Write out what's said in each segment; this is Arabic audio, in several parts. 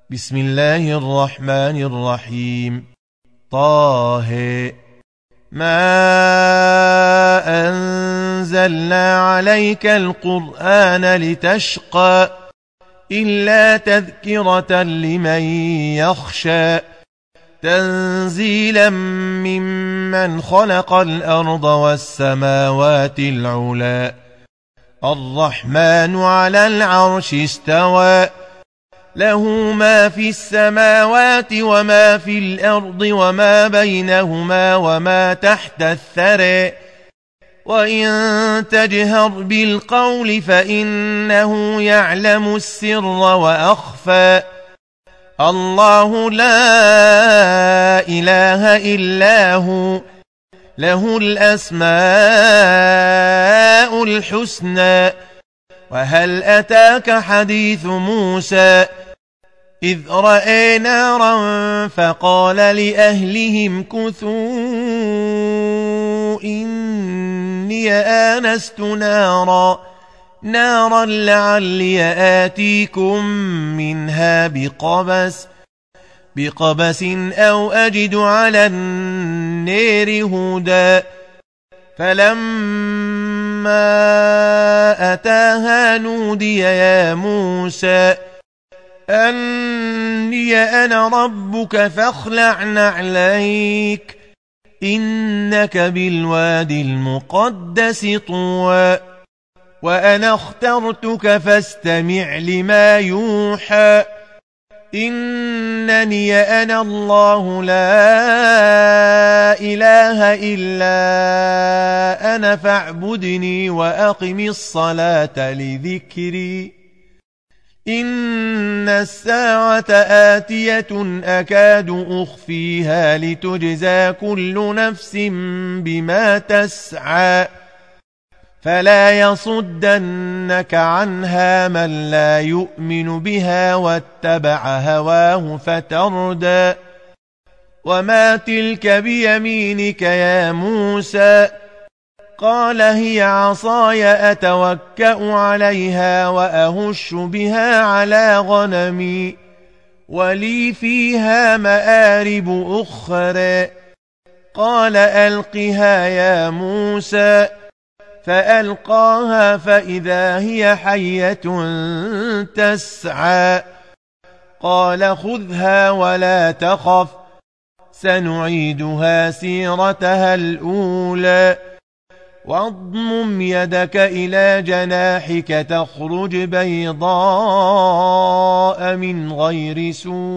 بسم الله الرحمن الرحيم. طه. ما أنزلنا عليك القرآن لتشقى إلا تذكرة لمن يخشى تنزيلا ممن خلق الأرض والسماوات العلى الرحمن على العرش استوى له ما في السماوات وما في الأرض وما بينهما وما تحت الثرى وإن تجهر بالقول فإنه يعلم السر وأخفى الله لا إله إلا هو له الأسماء الحسنى وهل أتاك حديث موسى إذ رأى نارا فقال لأهلهم كثوا إني آنست نارا لعلي آتيكم منها بقبس أو أجد على النار هدى فلما أتاها نودي يا موسى أني أنا ربك فاخلع نعليك إنك بالوادي المقدس طوى وأنا اخترتك فاستمع لما يوحى إنني أنا الله لا إله إلا أنا فاعبدني وأقم الصلاة لذكري إن الساعة آتية أكاد أخفيها لتجزى كل نفس بما تسعى فلا يصدنك عنها من لا يؤمن بها واتبع هواه فتردى وما تلك بيمينك يا موسى قال هي عصاي أتوكأ عليها وأهش بها على غنمي ولي فيها مآرب أخرى قال ألقها يا موسى فألقاها فإذا هي حية تسعى قال خذها ولا تخف سنعيدها سيرتها الأولى واضمم يدك إلى جناحك تخرج بيضاء من غير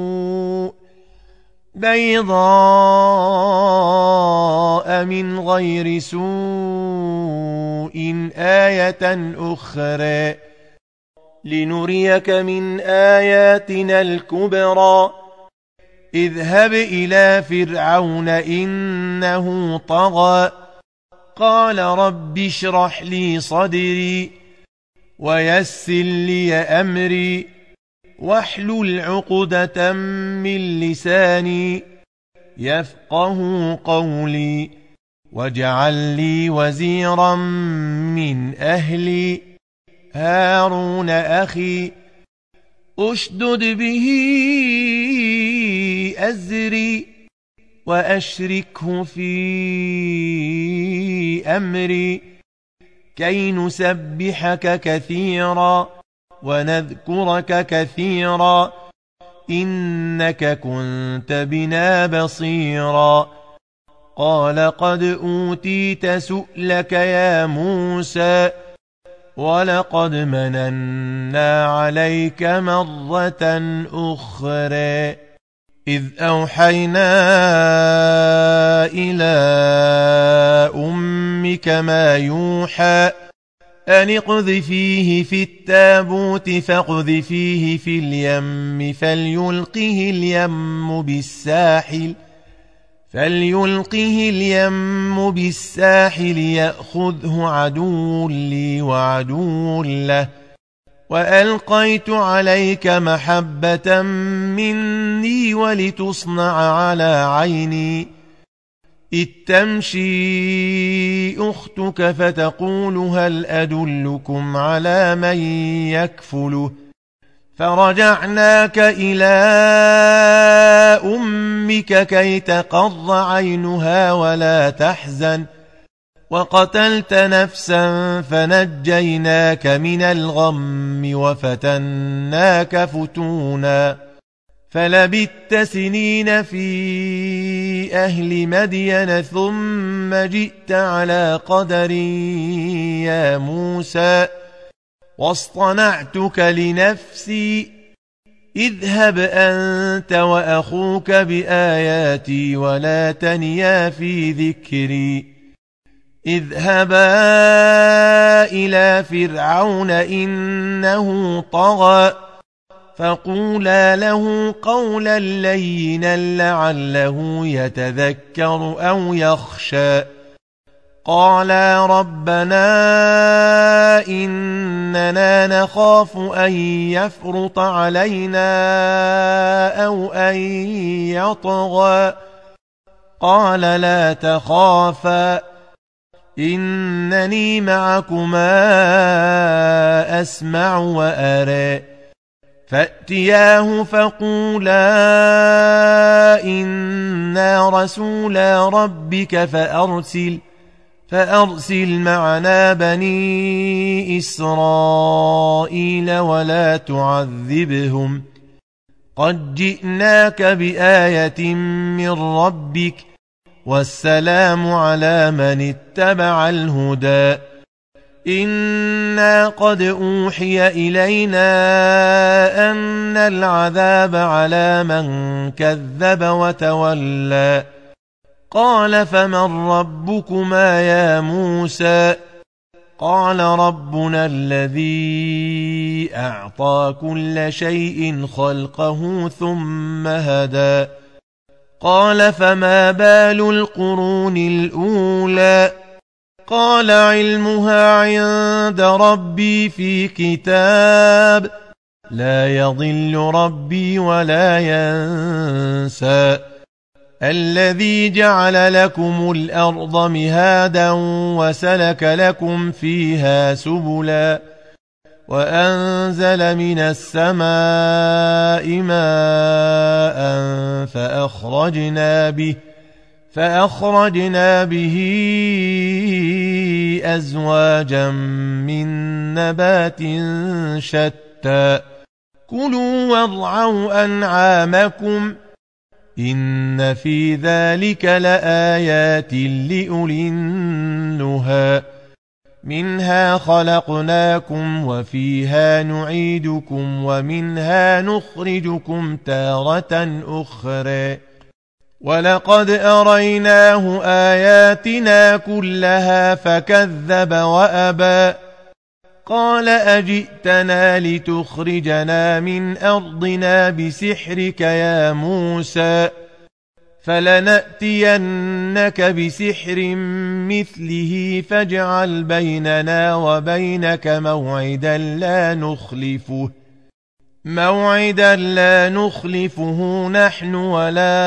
سوء آية أخرى لنريك من آياتنا الكبرى اذهب إلى فرعون إنه طغى قال رب اشرح لي صدري ويسر لي أمري واحلل عقدة من لساني يفقه قولي واجعل لي وزيرا من أهلي هارون أخي أشدد به أزري وأشركه في أمري كي نسبحك كثيرا ونذكرك كثيرا إنك كنت بنا بصيرا قال قد أوتيت سؤلك يا موسى ولقد مننا عليك مرة أخرى إذ أوحينا إلى أمك ما يوحى أن اقذفيه في التابوت فاقذفيه في اليم فليلقه اليم بالساحل يأخذه عدو لي وعدو له وألقيت عليك محبة مني ولتصنع على عيني إذ تمشي أختك فتقول هل أدلكم على من يكفله فرجعناك إلى أمك كي تقر عينها ولا تحزن وقتلت نفسا فنجيناك من الغم وفتناك فتونا فلبثت سنين في أهل مدين ثم جئت على قدر يا موسى واصطنعتك لنفسي اذهب أنت وأخوك بآياتي ولا تنيا في ذكري اذهبا إلى فرعون إنه طغى فقولا له قولا لينا لعله يتذكر أو يخشى قالا ربنا إننا نخاف أن يفرط علينا أو أن يطغى قال لا تخافا إنني معكما أسمع وأرى فأتياه فقولا إنا رسولا ربك فأرسل معنا بني إسرائيل ولا تعذبهم قد جئناك بآية من ربك والسلام على من اتبع الهدى إنا قد أوحي إلينا أن العذاب على من كذب وتولى قال فمن ربكما يا موسى قال ربنا الذي أعطى كل شيء خلقه ثم هدى قال فما بال القرون الأولى قال علمها عند ربي في كتاب لا يضل ربي ولا ينسى الذي جعل لكم الأرض مهادا وسلك لكم فيها سبلا وأنزل من السماء ماء فأخرجنا به أزواجا من نبات شتى كلوا وارعوا أنعامكم إن في ذلك لآيات لأولي النهى منها خلقناكم وفيها نعيدكم ومنها نخرجكم تارة أخرى ولقد أريناه آياتنا كلها فكذب وأبى قال أجئتنا لتخرجنا من أرضنا بسحرك يا موسى فلنأتينك بسحر مثله فاجعل بيننا وبينك موعدا لا نخلفه نحن ولا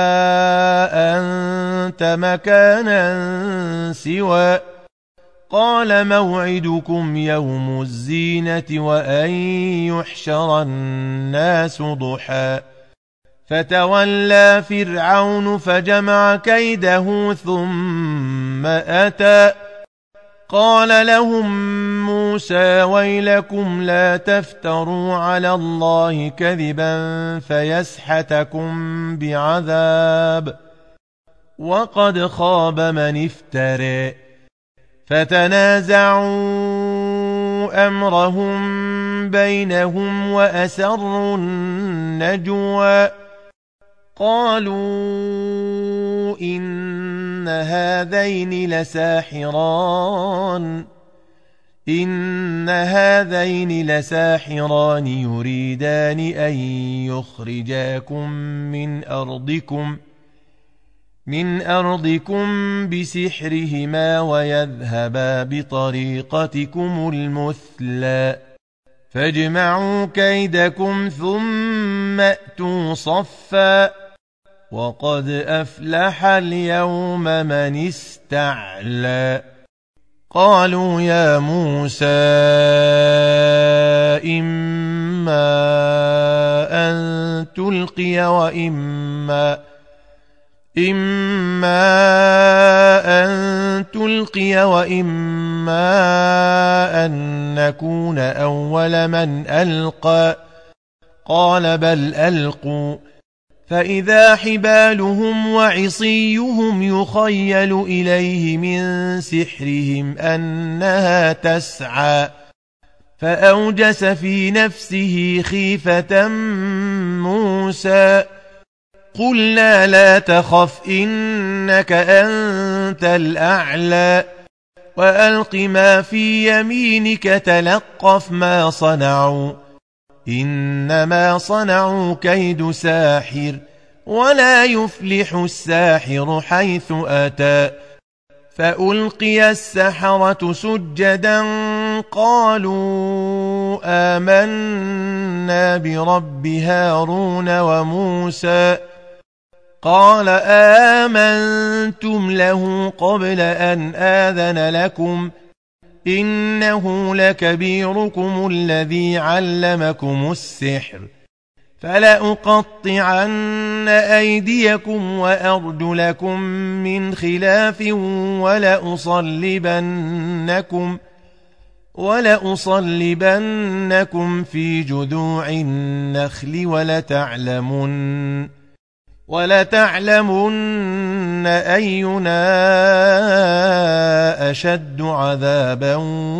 أنت مكانا سوى قال موعدكم يوم الزينة وأن يحشر الناس ضحى فتولى فرعون فجمع كيده ثم أتى قال لهم موسى ويلكم لا تفتروا على الله كذبا فيسحتكم بعذاب وقد خاب من افترى فتنازعوا أمرهم بينهم وأسروا النجوى قالوا إن هذين لساحران يريدان أن يخرجاكم من أرضكم بسحرهما ويذهبا بطريقتكم المثلى فاجمعوا كيدكم ثم أتوا صفا وقد أفلح اليوم من استعلى قالوا يا موسى إما أن تلقي وإما أن نكون أول من ألقى قال بل ألقوا فإذا حبالهم وعصيهم يخيل إليه من سحرهم أنها تسعى فأوجس في نفسه خيفة موسى قلنا لا تخف إنك أنت الأعلى وألق ما في يمينك تلقف ما صنعوا إنما صنعوا كيد ساحر ولا يفلح الساحر حيث أتى فألقي السحرة سجدا قالوا آمنا برب هارون وموسى قال آمنتم له قبل أن آذن لكم إنه لكبيركم الذي علمكم السحر فلأقطعن أيديكم وأرجلكم من خلاف ولأصلبنكم في جذوع النخل ولتعلمن أينا أشد عذابا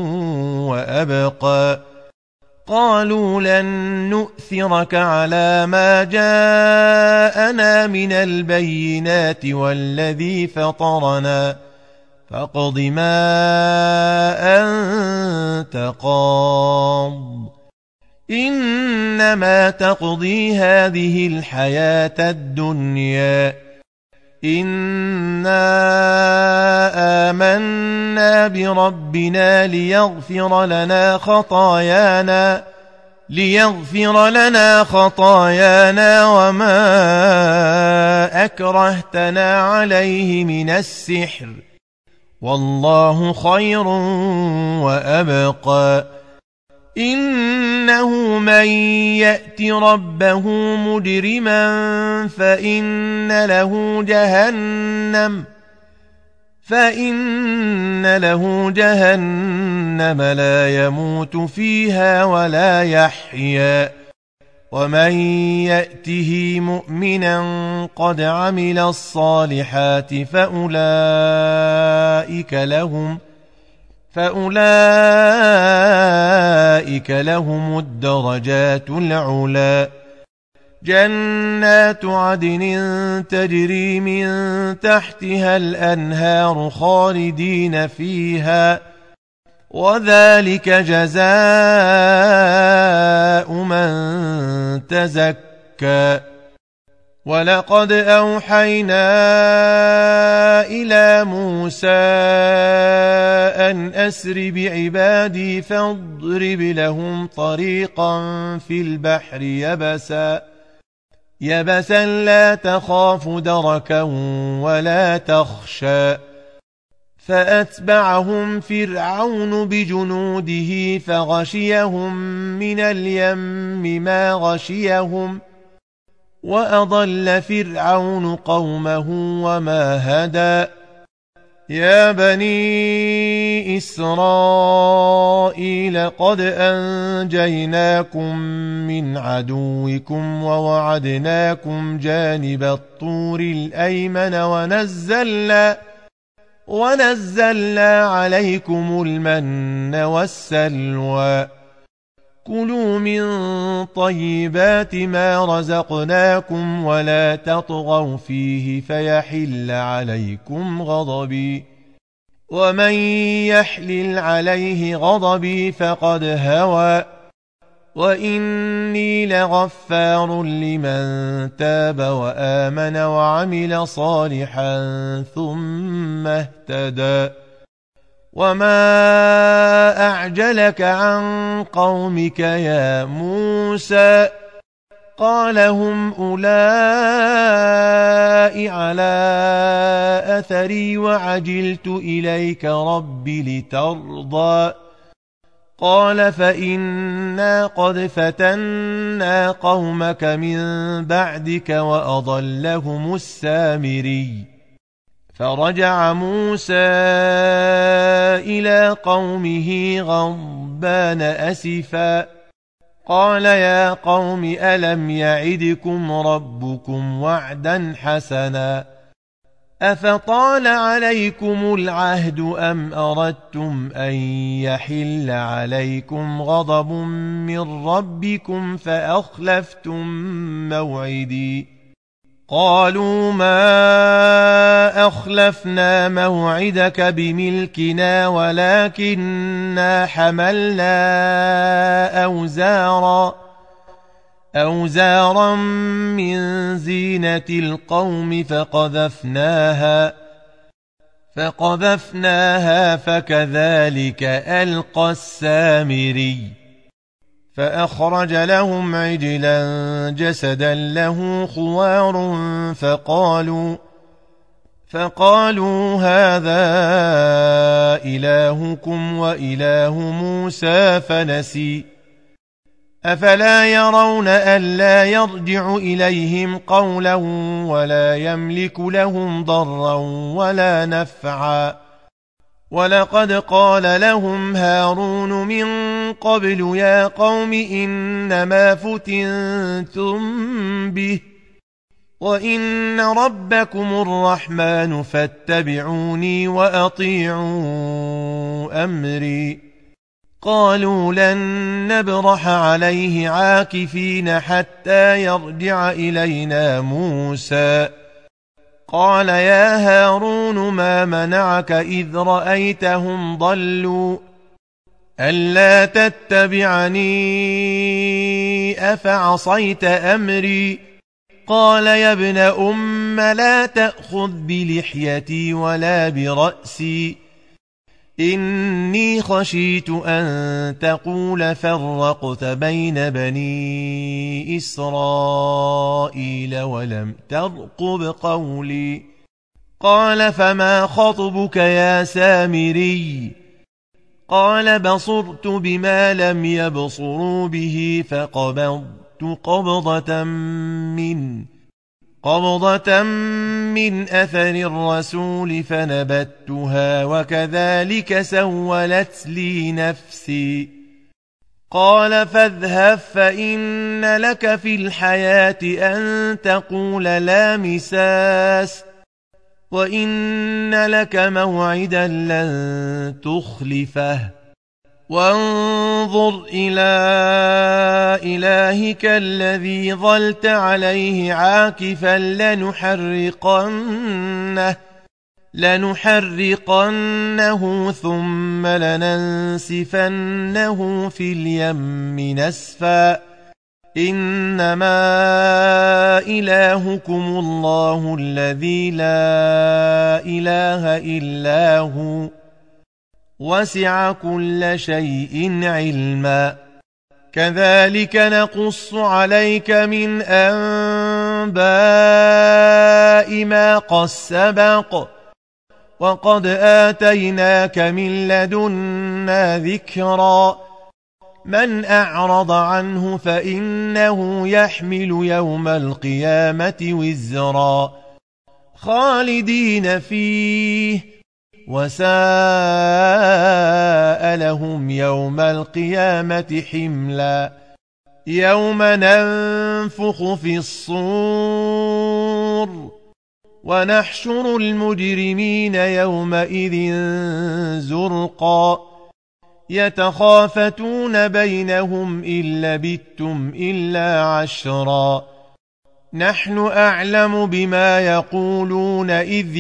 وأبقى قالوا لن نؤثرك على ما جاءنا من البينات والذي فطرنا فاقض ما أنت قاض إنما تقضي هذه الحياة الدنيا إنا آمنا بربنا ليغفر لنا خطايانا وما أكرهتنا عليه من السحر والله خير وأبقى إنه من يأت ربه مجرما فإن له جهنم لا يموت فيها ولا يحيا ومن يأته مؤمنا قد عمل الصالحات فأولئك لهم الدرجات العلى جنات عدن تجري من تحتها الأنهار خالدين فيها وذلك جزاء من تزكى ولقد أوحينا إلى موسى أن أسر بعبادي فاضرب لهم طريقا في البحر يبسا لا تخاف دركا ولا تخشى فأتبعهم فرعون بجنوده فغشيهم من اليم ما غشيهم وأضل فرعون قومه وما هدى يا بني إسرائيل قد أنجيناكم من عدوكم ووعدناكم جانب الطور الأيمن ونزلنا عليكم المن والسلوى كلوا من طيبات ما رزقناكم ولا تطغوا فيه فيحل عليكم غضبي ومن يحلل عليه غضبي فقد هوى وإني لغفار لمن تاب وآمن وعمل صالحا ثم اهتدى وما أعجلك عن قومك يا موسى قال هم أولئك على أثري وعجلت إليك رب لترضى قال فإنا قد فتنا قومك من بعدك وأضلهم السامري فرجع موسى إلى قومه غضبان أسفا قال يا قوم ألم يعدكم ربكم وعدا حسنا أفطال عليكم العهد أم أردتم أن يحل عليكم غضب من ربكم فأخلفتم موعدي قالوا ما أخلفنا موعدك بملكنا ولكننا حملنا أوزارا من زينة القوم فقذفناها فكذلك ألقى السامري فأخرج لهم عجلا جسدا له خوار فقالوا هذا إلهكم وإله موسى فنسي أفلا يرون ألا يرجع إليهم قولا ولا يملك لهم ضرا ولا نفعا ولقد قال لهم هارون من قبل يا قوم إنما فتنتم به وإن ربكم الرحمن فاتبعوني وأطيعوا أمري قالوا لن نبرح عليه عاكفين حتى يرجع إلينا موسى قال يا هارون ما منعك إذ رأيتهم ضلوا ألا تتبعني أفعصيت أمري قال يا ابن أم لا تأخذ بلحيتي ولا برأسي إني خشيت أن تقول فرقت بين بني إسرائيل ولم ترقب قولي قال فما خطبك يا سامري قال بصرت بما لم يبصروا به فقبضت قبضة من أثر الرسول فنبتها وكذلك سولت لي نفسي قال فاذهب فإن لك في الحياة أن تقول لا مساس وإن لك موعدا لن تخلفه وانظر إلى إلهك الذي ظلت عليه عاكفا لنحرقنه ثم لننسفنه في اليم نسفا إنما إلهكم الله الذي لا إله إلا هو وسع كل شيء علما كذلك نقص عليك من أنباء ما قد سبق وقد آتيناك من لدنا ذكرا من أعرض عنه فإنه يحمل يوم القيامة وزرا خالدين فيه وساء لهم يوم القيامة حملا يوم ننفخ في الصور ونحشر المجرمين يومئذ زرقا يتخافتون بينهم إن لبثتم إلا عشرا نحن أعلم بما يقولون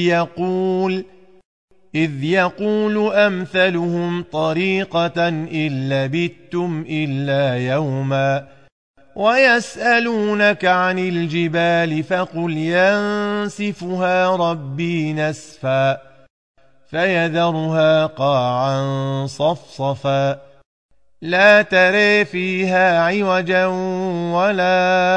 إذ يقول أمثلهم طريقة إن لبثتم إلا يوما ويسألونك عن الجبال فقل ينسفها ربي نسفا فيذرها قاعا صفصفا لا ترى فيها عوجا ولا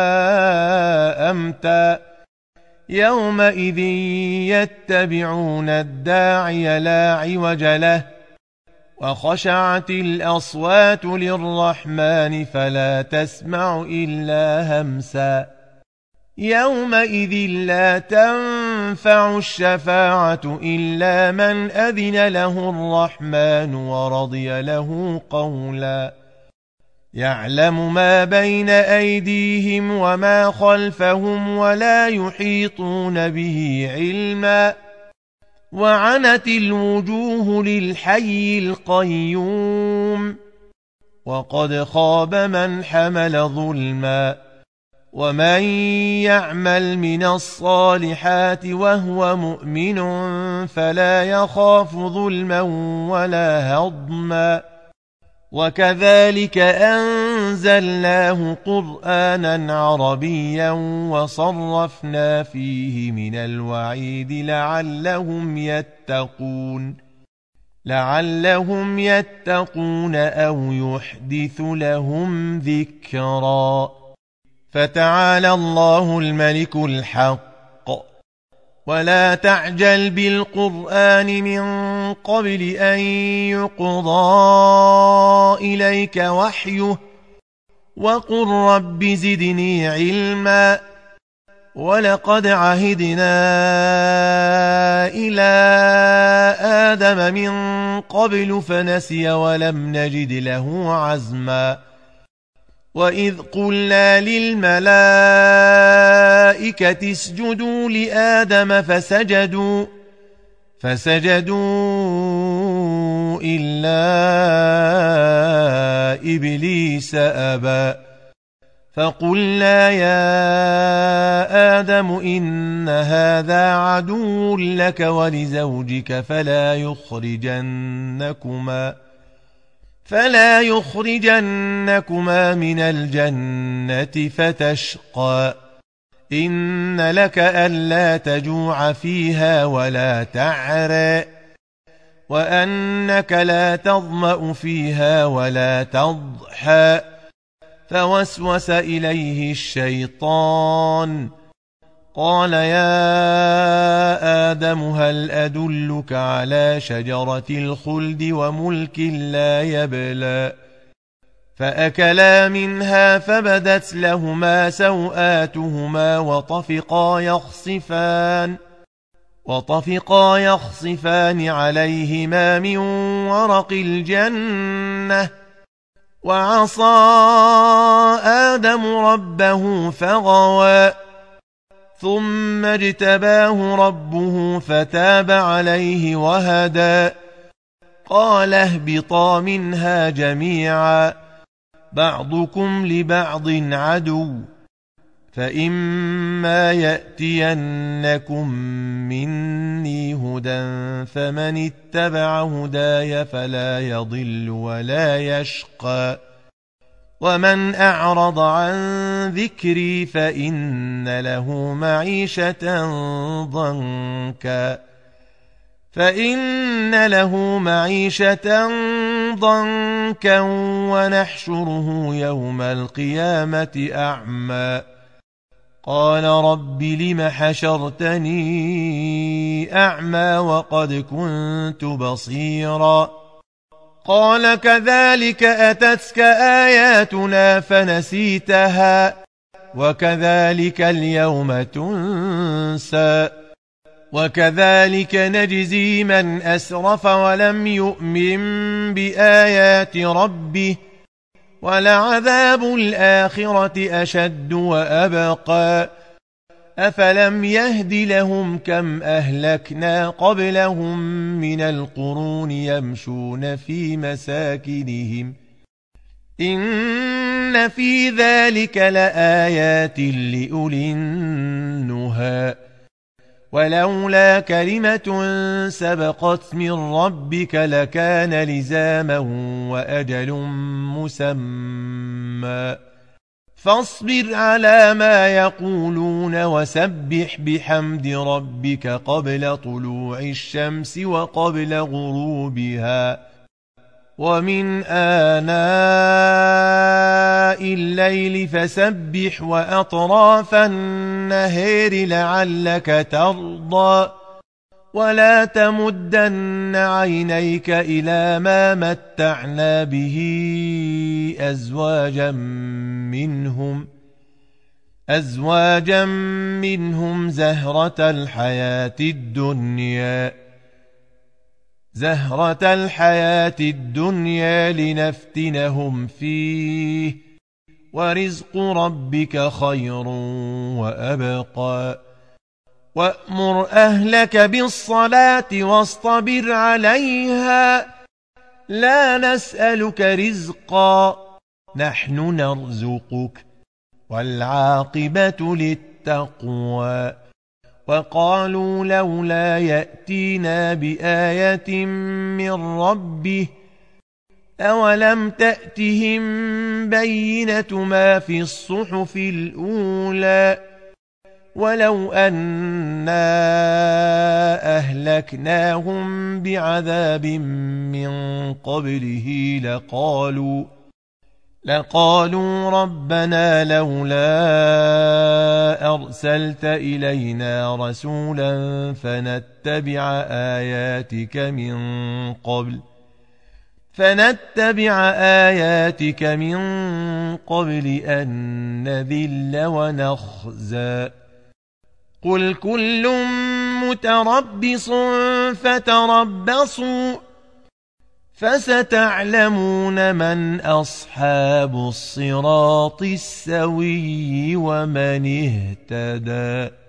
أمتا يومئذ يتبعون الداعي لا عوج له وخشعت الأصوات للرحمن فلا تسمع إلا همسا يومئذ لا تنفع الشفاعة إلا من أذن له الرحمن ورضي له قولا يعلم ما بين أيديهم وما خلفهم ولا يحيطون به علما وعنت الوجوه للحي القيوم وقد خاب من حمل ظلما ومن يعمل من الصالحات وهو مؤمن فلا يخاف ظلما ولا هضما وكذلك أنزلناه قرآنا عربيا وصرفنا فيه من الوعيد لعلهم يتقون أو يحدث لهم ذكرا فتعالى الله الملك الحق ولا تعجل بالقرآن من قبل أن يقضى إليك وحيه وقل رب زدني علما ولقد عهدنا إلى آدم من قبل فنسي ولم نجد له عزما وإذ قلنا للملائكة اسجدوا لآدم فسجدوا إلا إبليس أبى فقلنا يا آدم إن هذا عدو لك ولزوجك فلا يخرجنكما من الجنة فتشقى إن لك ألا تجوع فيها ولا تعرى وأنك لا تظمأ فيها ولا تضحى فوسوس إليه الشيطان قال يا آدم هل أدلك على شجرة الخلد وملك لا يبلى فأكلا منها فبدت لهما سوآتهما وطفقا يخصفان عليهما من ورق الجنة وعصى آدم ربه فغوى ثم اجتباه ربه فتاب عليه وهدى قال اهبطا منها جميعا بعضكم لبعض عدو فإما يأتينكم مني هدى فمن اتبع هداي فلا يضل ولا يشقى ومن أعرض عن ذكري فإن له معيشة ضنكا ونحشره يوم القيامة أعمى قال رب لم حشرتني أعمى وقد كنت بصيرا قال كذلك أتتك آياتنا فنسيتها وكذلك اليوم تنسى وكذلك نجزي من أسرف ولم يؤمن بآيات ربه ولعذاب الآخرة أشد وأبقى أفلم يهد لهم كم أهلكنا قبلهم من القرون يمشون في مساكنهم إن في ذلك لآيات لأولي النهى ولولا كلمة سبقت من ربك لكان لزاما وأجل مسمى فاصبر على ما يقولون وسبح بحمد ربك قبل طلوع الشمس وقبل غروبها ومن آناء الليل فسبح وأطراف النهار لعلك ترضى ولا تمدن عينيك إلى ما متعنا به أزواجا منهم زهرة الحياة الدنيا لنفتنهم فيه ورزق ربك خير وأبقى وأمر أهلك بالصلاة واصطبر عليها لا نسألك رزقا نحن نرزقك والعاقبة للتقوى وقالوا لولا يأتينا بآية من ربه أولم تأتهم بينة ما في الصحف الأولى ولو أنا أهلكناهم بعذاب من قبله لقالوا ربنا لولا أرسلت إلينا رسولا فنتبع آياتك من قبل أن نذل ونخزى قل كل متربص فتربصوا فستعلمون من أصحاب الصراط السوي ومن اهتدى.